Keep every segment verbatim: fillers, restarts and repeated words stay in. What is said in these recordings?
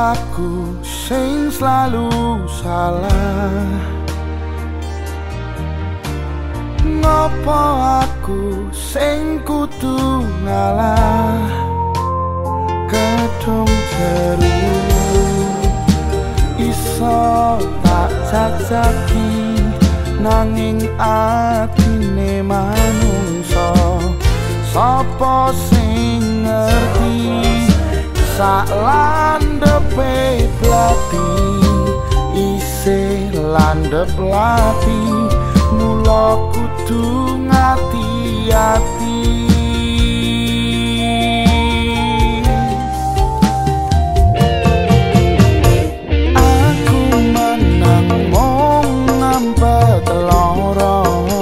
aku sing selalu salah? Ngopo aku sing kudu ngalah? Gedung jeru iso tak jajaki, nanging atine manungsa sapa sing ngerti? Sak landhepe blati isih landhep lati, mula kudu ngati-ati. Aku menang mung ngampet lara,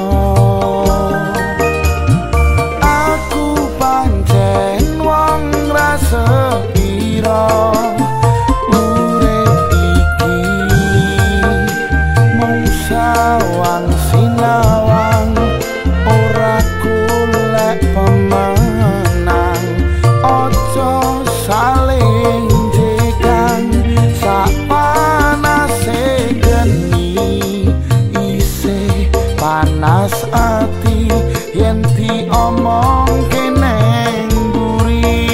aku pancen wong rasa urip iki mung sawang sinawang, ora golek pemenang. Ojo saling jegang, sak panase geni isih panas ati yen diomong keneng buri.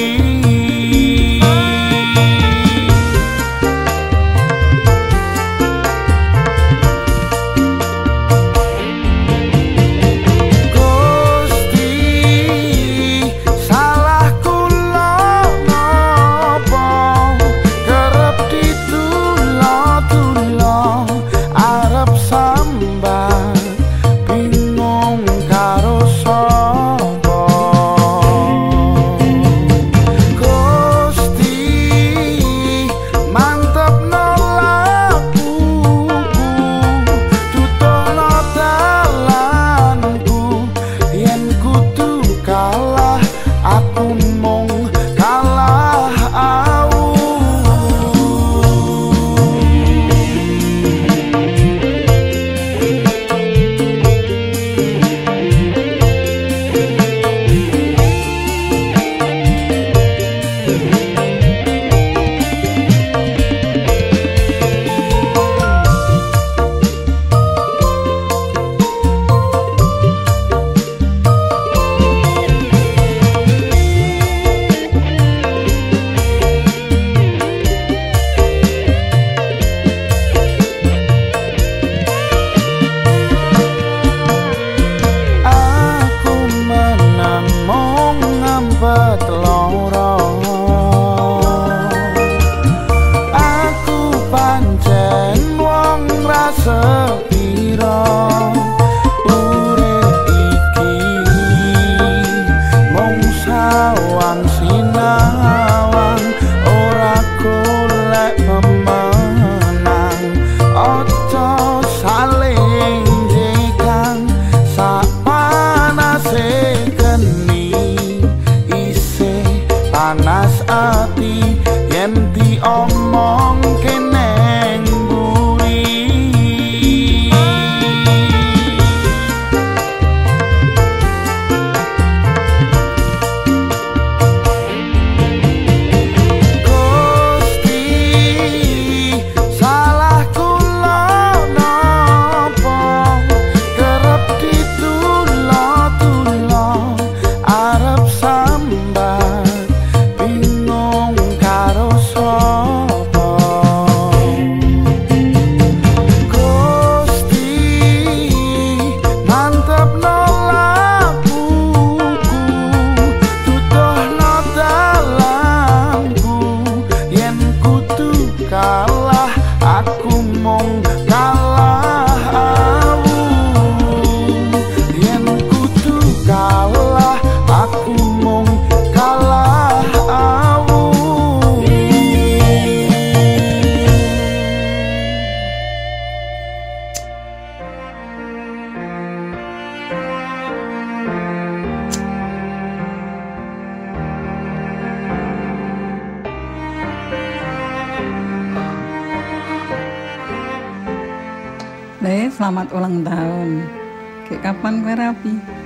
Panas ati yen diomong keneng buri. Gusti salah kula napa kerep ditulo-tulo arep sambat kalah, aku mong kalah awu. Yen kudu kalah, aku mong kalah awu. Le, selamat ulang tahun. Kayak kapan kowe rapi?